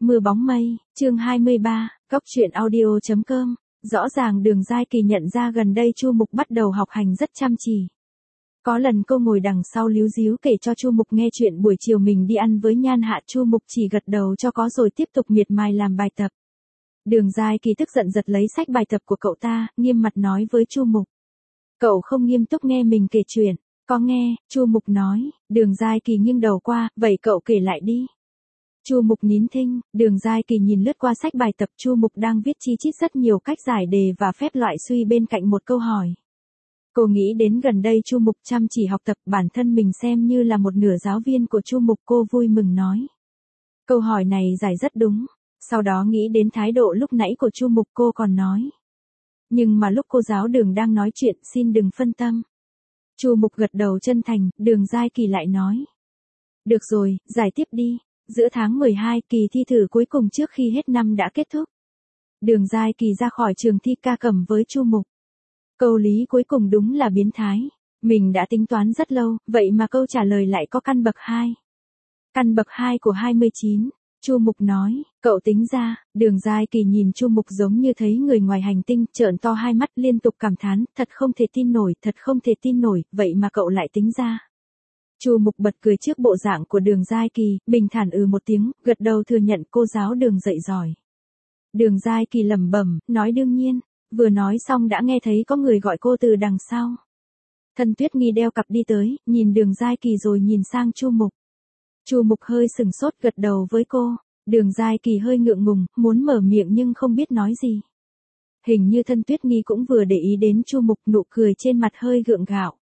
Mưa bóng mây, chương 23, Cóc truyện audio.com. Rõ ràng Đường Giai Kỳ nhận ra gần đây Chu Mục bắt đầu học hành rất chăm chỉ. Có lần cô ngồi đằng sau líu ríu kể cho Chu Mục nghe chuyện buổi chiều mình đi ăn với Nhan Hạ, Chu Mục chỉ gật đầu cho có rồi tiếp tục miệt mài làm bài tập. Đường Giai Kỳ tức giận giật lấy sách bài tập của cậu ta, nghiêm mặt nói với Chu Mục. Cậu không nghiêm túc nghe mình kể chuyện. Có nghe, Chu Mục nói. Đường Giai Kỳ nghiêng đầu qua, vậy cậu kể lại đi. Chu Mục nín thinh, Đường Giai Kỳ nhìn lướt qua sách bài tập, Chu Mục đang viết chi chít rất nhiều cách giải đề và phép loại suy bên cạnh một câu hỏi. Cô nghĩ đến gần đây Chu Mục chăm chỉ học tập, bản thân mình xem như là một nửa giáo viên của Chu Mục, cô vui mừng nói. Câu hỏi này giải rất đúng. Sau đó nghĩ đến thái độ lúc nãy của Chu Mục, cô còn nói. Nhưng mà lúc cô giáo Đường đang nói chuyện, xin đừng phân tâm. Chu Mục gật đầu chân thành, Đường Giai Kỳ lại nói. Được rồi, giải tiếp đi. Giữa tháng 12, kỳ thi thử cuối cùng trước khi hết năm đã kết thúc. Đường Giai Kỳ ra khỏi trường thi ca cầm với Chu Mục. Câu lý cuối cùng đúng là biến thái. Mình đã tính toán rất lâu, vậy mà câu trả lời lại có căn bậc 2. Căn bậc 2 của 29. Chu Mục nói, cậu tính ra. Đường Giai Kỳ nhìn Chu Mục giống như thấy người ngoài hành tinh, trợn to hai mắt liên tục cảm thán, thật không thể tin nổi, thật không thể tin nổi, vậy mà cậu lại tính ra. Chu Mục bật cười trước bộ dạng của Đường Giai Kỳ, bình thản một tiếng, gật đầu thừa nhận cô giáo Đường dạy giỏi. Đường Giai Kỳ lẩm bẩm, nói đương nhiên, vừa nói xong đã nghe thấy có người gọi cô từ đằng sau. Thân Tuyết Nghi đeo cặp đi tới, nhìn Đường Giai Kỳ rồi nhìn sang Chu Mục. Chu Mục hơi sừng sốt gật đầu với cô, Đường Giai Kỳ hơi ngượng ngùng, muốn mở miệng nhưng không biết nói gì. Hình như Thân Tuyết Nghi cũng vừa để ý đến Chu Mục, nụ cười trên mặt hơi gượng gạo.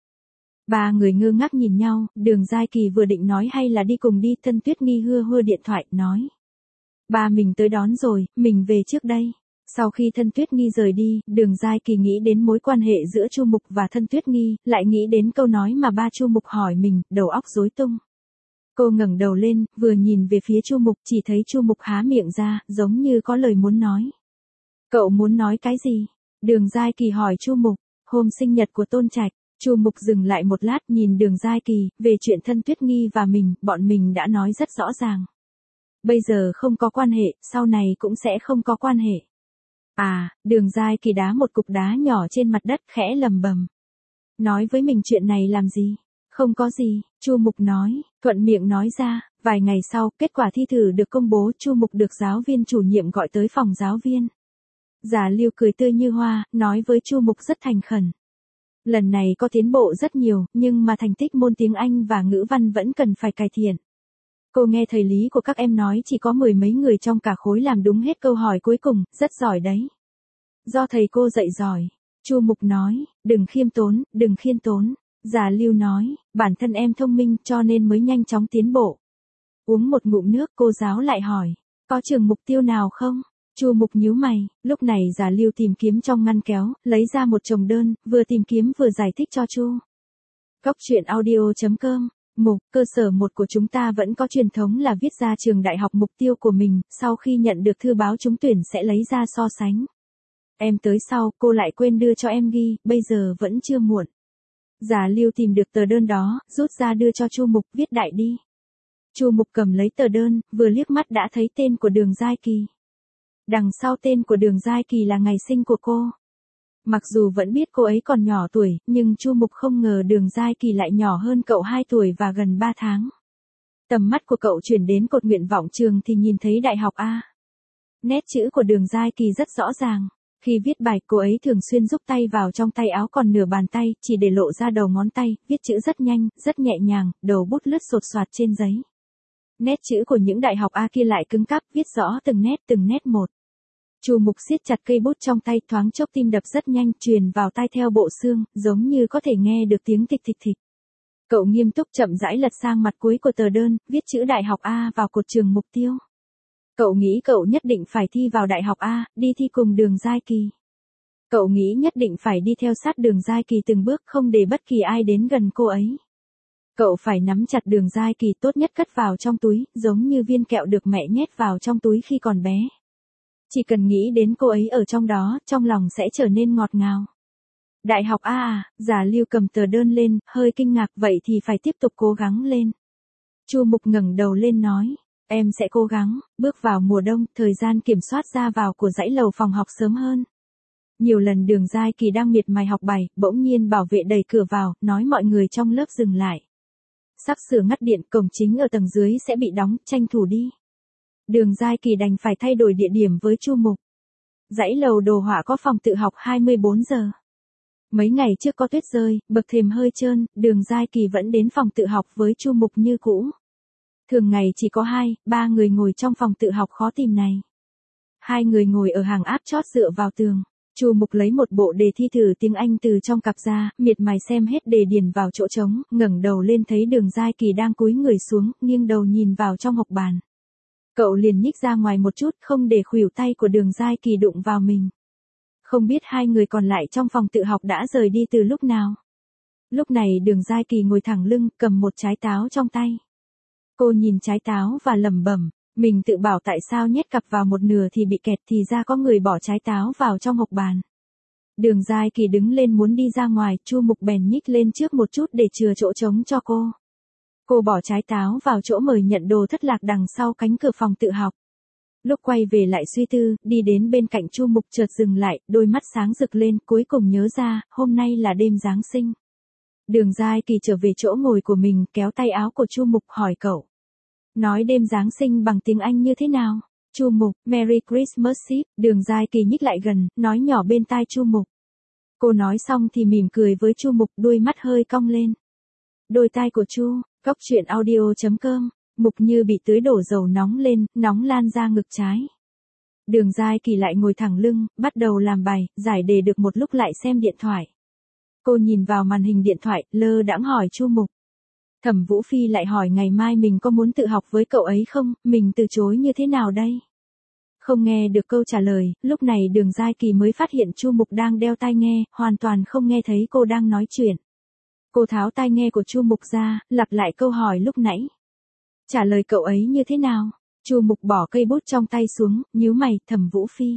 Ba người ngơ ngác nhìn nhau, Đường Giai Kỳ vừa định nói hay là đi cùng đi, Thân Tuyết Nghi hưa điện thoại, nói. Ba mình tới đón rồi, mình về trước đây. Sau khi Thân Tuyết Nghi rời đi, Đường Giai Kỳ nghĩ đến mối quan hệ giữa Chu Mục và Thân Tuyết Nghi, lại nghĩ đến câu nói mà ba Chu Mục hỏi mình, đầu óc rối tung. Cô ngẩng đầu lên, vừa nhìn về phía Chu Mục, chỉ thấy Chu Mục há miệng ra, giống như có lời muốn nói. Cậu muốn nói cái gì? Đường Giai Kỳ hỏi Chu Mục. Hôm sinh nhật của Tôn Trạch. Chu Mục dừng lại một lát nhìn Đường Giai Kỳ, về chuyện Thân Tuyết Nghi và mình, bọn mình đã nói rất rõ ràng. Bây giờ không có quan hệ, sau này cũng sẽ không có quan hệ. À, Đường Giai Kỳ đá một cục đá nhỏ trên mặt đất, khẽ lầm bầm. Nói với mình chuyện này làm gì? Không có gì, Chu Mục nói, thuận miệng nói ra. Vài ngày sau, kết quả thi thử được công bố, Chu Mục được giáo viên chủ nhiệm gọi tới phòng giáo viên. Giả Lưu cười tươi như hoa, nói với Chu Mục rất thành khẩn. Lần này có tiến bộ rất nhiều, nhưng mà thành tích môn tiếng Anh và ngữ văn vẫn cần phải cải thiện. Cô nghe thầy Lý của các em nói chỉ có 10 mấy người trong cả khối làm đúng hết câu hỏi cuối cùng, rất giỏi đấy. Do thầy cô dạy giỏi. Chu Mục nói, đừng khiêm tốn, đừng khiêm tốn. Giả Lưu nói, bản thân em thông minh cho nên mới nhanh chóng tiến bộ. Uống một ngụm nước, cô giáo lại hỏi, có trường mục tiêu nào không? Chu Mục nhíu mày, lúc này Giả Lưu tìm kiếm trong ngăn kéo, lấy ra một chồng đơn, vừa tìm kiếm vừa giải thích cho Chu. Cóc truyện audio.com. Mục, cơ sở 1 của chúng ta vẫn có truyền thống là viết ra trường đại học mục tiêu của mình, sau khi nhận được thư báo trúng tuyển sẽ lấy ra so sánh. Em tới sau, cô lại quên đưa cho em ghi, bây giờ vẫn chưa muộn. Giả Lưu tìm được tờ đơn đó, rút ra đưa cho Chu Mục, viết đại đi. Chu Mục cầm lấy tờ đơn, vừa liếc mắt đã thấy tên của Đường Giai Kỳ. Đằng sau tên của Đường Giai Kỳ là ngày sinh của cô. Mặc dù vẫn biết cô ấy còn nhỏ tuổi, nhưng Chu Mục không ngờ Đường Giai Kỳ lại nhỏ hơn cậu 2 tuổi và gần 3 tháng. Tầm mắt của cậu chuyển đến cột nguyện vọng trường thì nhìn thấy đại học A. Nét chữ của Đường Giai Kỳ rất rõ ràng. Khi viết bài, cô ấy thường xuyên rúc tay vào trong tay áo còn nửa bàn tay, chỉ để lộ ra đầu ngón tay, viết chữ rất nhanh, rất nhẹ nhàng, đầu bút lướt sột soạt trên giấy. Nét chữ của những đại học A kia lại cứng cáp, viết rõ từng nét một. Chu Mục siết chặt cây bút trong tay, thoáng chốc tim đập rất nhanh, truyền vào tai theo bộ xương, giống như có thể nghe được tiếng thịch thịch thịch. Cậu nghiêm túc chậm rãi lật sang mặt cuối của tờ đơn, viết chữ đại học A vào cột trường mục tiêu. Cậu nghĩ cậu nhất định phải thi vào đại học A, đi thi cùng Đường Giai Kỳ. Cậu nghĩ nhất định phải đi theo sát Đường Giai Kỳ từng bước, không để bất kỳ ai đến gần cô ấy. Cậu phải nắm chặt Đường Giai Kỳ, tốt nhất cất vào trong túi, giống như viên kẹo được mẹ nhét vào trong túi khi còn bé. Chỉ cần nghĩ đến cô ấy ở trong đó, trong lòng sẽ trở nên ngọt ngào. Đại học A à, Giả Lưu cầm tờ đơn lên, hơi kinh ngạc, vậy thì phải tiếp tục cố gắng lên. Chu Mục ngẩng đầu lên nói, Em sẽ cố gắng, bước vào mùa đông, thời gian kiểm soát ra vào của dãy lầu phòng học sớm hơn. Nhiều lần Đường Giai Kỳ đang miệt mài học bài, bỗng nhiên bảo vệ đẩy cửa vào, nói mọi người trong lớp dừng lại. Sắp sửa ngắt điện, cổng chính ở tầng dưới sẽ bị đóng, tranh thủ đi. Đường Giai Kỳ đành phải thay đổi địa điểm với Chu Mục. Dãy lầu đồ họa có phòng tự học 24 giờ. Mấy ngày trước có tuyết rơi, bậc thềm hơi trơn, Đường Giai Kỳ vẫn đến phòng tự học với Chu Mục như cũ. Thường ngày chỉ có 2-3 người ngồi trong phòng tự học khó tìm này. 2 người ngồi ở hàng áp chót dựa vào tường. Chu Mục lấy một bộ đề thi thử tiếng Anh từ trong cặp ra, miệt mài xem hết đề điền vào chỗ trống, ngẩng đầu lên thấy Đường Giai Kỳ đang cúi người xuống, nghiêng đầu nhìn vào trong học bàn. Cậu liền nhích ra ngoài một chút, không để khuỷu tay của Đường Giai Kỳ đụng vào mình. Không biết 2 người còn lại trong phòng tự học đã rời đi từ lúc nào. Lúc này Đường Giai Kỳ ngồi thẳng lưng, cầm một trái táo trong tay. Cô nhìn trái táo và lẩm bẩm, mình tự bảo tại sao nhét cặp vào một nửa thì bị kẹt, thì ra có người bỏ trái táo vào trong hộc bàn. Đường Giai Kỳ đứng lên muốn đi ra ngoài, Chu Mục bèn nhích lên trước một chút để chừa chỗ trống cho cô. Cô bỏ trái táo vào chỗ mời nhận đồ thất lạc đằng sau cánh cửa phòng tự học. Lúc quay về lại suy tư, đi đến bên cạnh Chu Mục chợt dừng lại, đôi mắt sáng rực lên, cuối cùng nhớ ra, hôm nay là đêm Giáng sinh. Đường Giai Kỳ trở về chỗ ngồi của mình, kéo tay áo của Chu Mục hỏi cậu. Nói đêm Giáng sinh bằng tiếng Anh như thế nào? Chu Mục, Merry Christmas Eve. Đường Giai Kỳ nhích lại gần, nói nhỏ bên tai Chu Mục. Cô nói xong thì mỉm cười với Chu Mục, đôi mắt hơi cong lên. Đôi tai của Chu, Cóc Truyện Audio.com. Mục như bị tưới đổ dầu nóng lên, nóng lan ra ngực trái. Đường Giai Kỳ lại ngồi thẳng lưng, bắt đầu làm bài, giải đề được một lúc lại xem điện thoại. Cô nhìn vào màn hình điện thoại, lơ đãng hỏi Chu Mục. Thẩm Vũ Phi lại hỏi ngày mai mình có muốn tự học với cậu ấy không, mình từ chối như thế nào đây? Không nghe được câu trả lời, lúc này Đường Giai Kỳ mới phát hiện Chu Mục đang đeo tai nghe, hoàn toàn không nghe thấy cô đang nói chuyện. Cô tháo tai nghe của Chu Mục ra, lặp lại câu hỏi lúc nãy. Trả lời cậu ấy như thế nào? Chu Mục bỏ cây bút trong tay xuống, nhíu mày, Thẩm Vũ Phi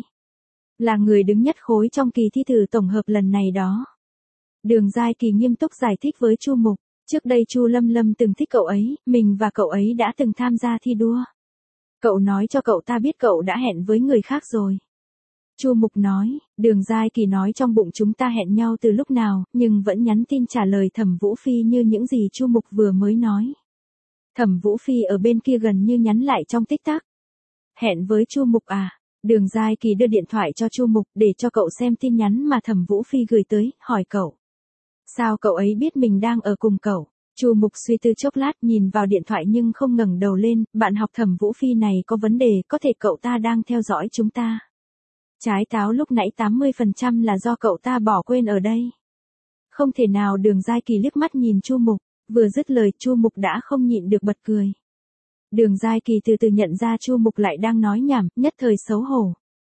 là người đứng nhất khối trong kỳ thi thử tổng hợp lần này đó. Đường Giai Kỳ nghiêm túc giải thích với Chu Mục. Trước đây Chu Lâm Lâm từng thích cậu ấy, mình và cậu ấy đã từng tham gia thi đua. Cậu nói cho cậu ta biết cậu đã hẹn với người khác rồi. Chu Mục nói, Đường Giai Kỳ nói trong bụng chúng ta hẹn nhau từ lúc nào, nhưng vẫn nhắn tin trả lời Thẩm Vũ Phi như những gì Chu Mục vừa mới nói. Thẩm Vũ Phi ở bên kia gần như nhắn lại trong tích tắc. Hẹn với Chu Mục à? Đường Giai Kỳ đưa điện thoại cho Chu Mục để cho cậu xem tin nhắn mà Thẩm Vũ Phi gửi tới, hỏi cậu. Sao cậu ấy biết mình đang ở cùng cậu? Chu Mục suy tư chốc lát, nhìn vào điện thoại nhưng không ngẩng đầu lên, bạn học Thẩm Vũ Phi này có vấn đề, có thể cậu ta đang theo dõi chúng ta. Trái táo lúc nãy 80% là do cậu ta bỏ quên ở đây. Không thể nào. Đường Giai Kỳ liếc mắt nhìn Chu Mục, vừa dứt lời Chu Mục đã không nhịn được bật cười. Đường Giai Kỳ từ từ nhận ra Chu Mục lại đang nói nhảm, nhất thời xấu hổ.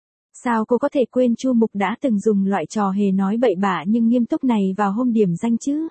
Sao cô có thể quên Chu Mục đã từng dùng loại trò hề nói bậy bạ nhưng nghiêm túc này vào hôm điểm danh chứ?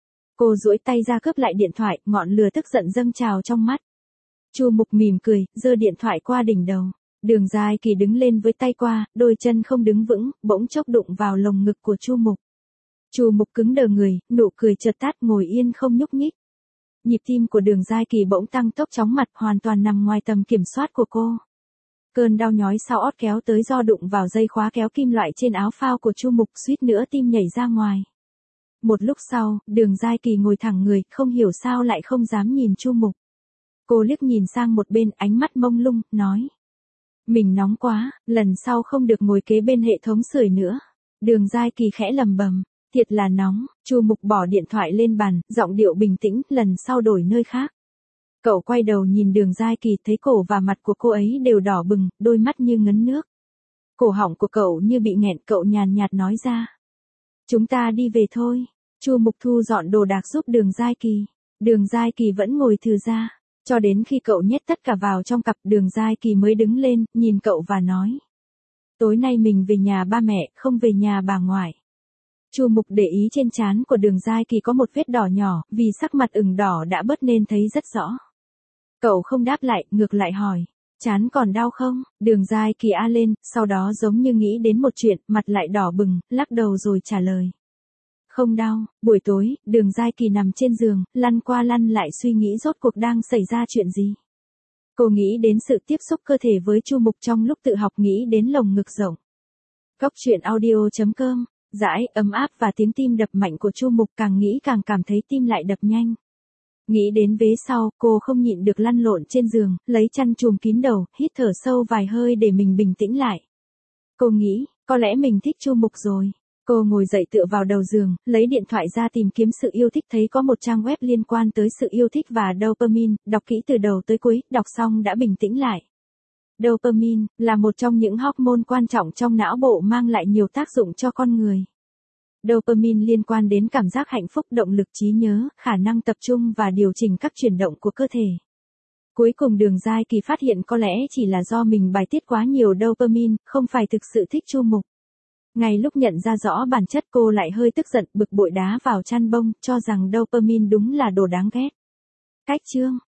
Cô duỗi tay ra cướp lại điện thoại, ngọn lửa tức giận dâng trào trong mắt. Chu Mục mỉm cười, giơ điện thoại qua đỉnh đầu. Đường Giai Kỳ đứng lên với tay qua, đôi chân không đứng vững, bỗng chốc đụng vào lồng ngực của Chu Mục. Chu Mục cứng đờ người, nụ cười chợt tắt, ngồi yên không nhúc nhích. Nhịp tim của Đường Giai Kỳ bỗng tăng tốc chóng mặt, hoàn toàn nằm ngoài tầm kiểm soát của cô. Cơn đau nhói sau ót kéo tới do đụng vào dây khóa kéo kim loại trên áo phao của Chu Mục, suýt nữa tim nhảy ra ngoài. Một lúc sau, Đường Giai Kỳ ngồi thẳng người, không hiểu sao lại không dám nhìn Chu Mục. Cô liếc nhìn sang một bên, ánh mắt mông lung, nói. Mình nóng quá, lần sau không được ngồi kế bên hệ thống sưởi nữa. Đường Giai Kỳ khẽ lầm bầm, thiệt là nóng. Chu Mục bỏ điện thoại lên bàn, giọng điệu bình tĩnh, lần sau đổi nơi khác. Cậu quay đầu nhìn Đường Giai Kỳ, thấy cổ và mặt của cô ấy đều đỏ bừng, đôi mắt như ngấn nước. Cổ họng của cậu như bị nghẹn, cậu nhàn nhạt nói ra. Chúng ta đi về thôi. Chu Mục thu dọn đồ đạc giúp Đường Giai Kỳ. Đường Giai Kỳ vẫn ngồi thừ ra. Cho đến khi cậu nhét tất cả vào trong cặp, Đường Giai Kỳ mới đứng lên, nhìn cậu và nói. Tối nay mình về nhà ba mẹ, không về nhà bà ngoại. Chu Mục để ý trên trán của Đường Giai Kỳ có một vết đỏ nhỏ, vì sắc mặt ửng đỏ đã bớt nên thấy rất rõ. Cậu không đáp lại, ngược lại hỏi. Trán còn đau không? Đường Giai Kỳ a lên, sau đó giống như nghĩ đến một chuyện, mặt lại đỏ bừng, lắc đầu rồi trả lời. Không đau. Buổi tối, Đường Giai Kỳ nằm trên giường, lăn qua lăn lại suy nghĩ rốt cuộc đang xảy ra chuyện gì. Cô nghĩ đến sự tiếp xúc cơ thể với Chu Mục trong lúc tự học, nghĩ đến lồng ngực rộng. Cốc truyện audio.com, dãi, ấm áp và tiếng tim đập mạnh của Chu Mục, càng nghĩ càng cảm thấy tim lại đập nhanh. Nghĩ đến vế sau, cô không nhịn được lăn lộn trên giường, lấy chăn trùm kín đầu, hít thở sâu vài hơi để mình bình tĩnh lại. Cô nghĩ, có lẽ mình thích Chu Mục rồi. Cô ngồi dậy tựa vào đầu giường, lấy điện thoại ra tìm kiếm sự yêu thích, thấy có một trang web liên quan tới sự yêu thích và dopamine, đọc kỹ từ đầu tới cuối, đọc xong đã bình tĩnh lại. Dopamine là một trong những hormone quan trọng trong não bộ, mang lại nhiều tác dụng cho con người. Dopamine liên quan đến cảm giác hạnh phúc, động lực, trí nhớ, khả năng tập trung và điều chỉnh các chuyển động của cơ thể. Cuối cùng Đường Giai Kỳ phát hiện có lẽ chỉ là do mình bài tiết quá nhiều dopamine, không phải thực sự thích Chu Mục. Ngay lúc nhận ra rõ bản chất, cô lại hơi tức giận, bực bội đá vào chăn bông, cho rằng dopamine đúng là đồ đáng ghét. Cách chương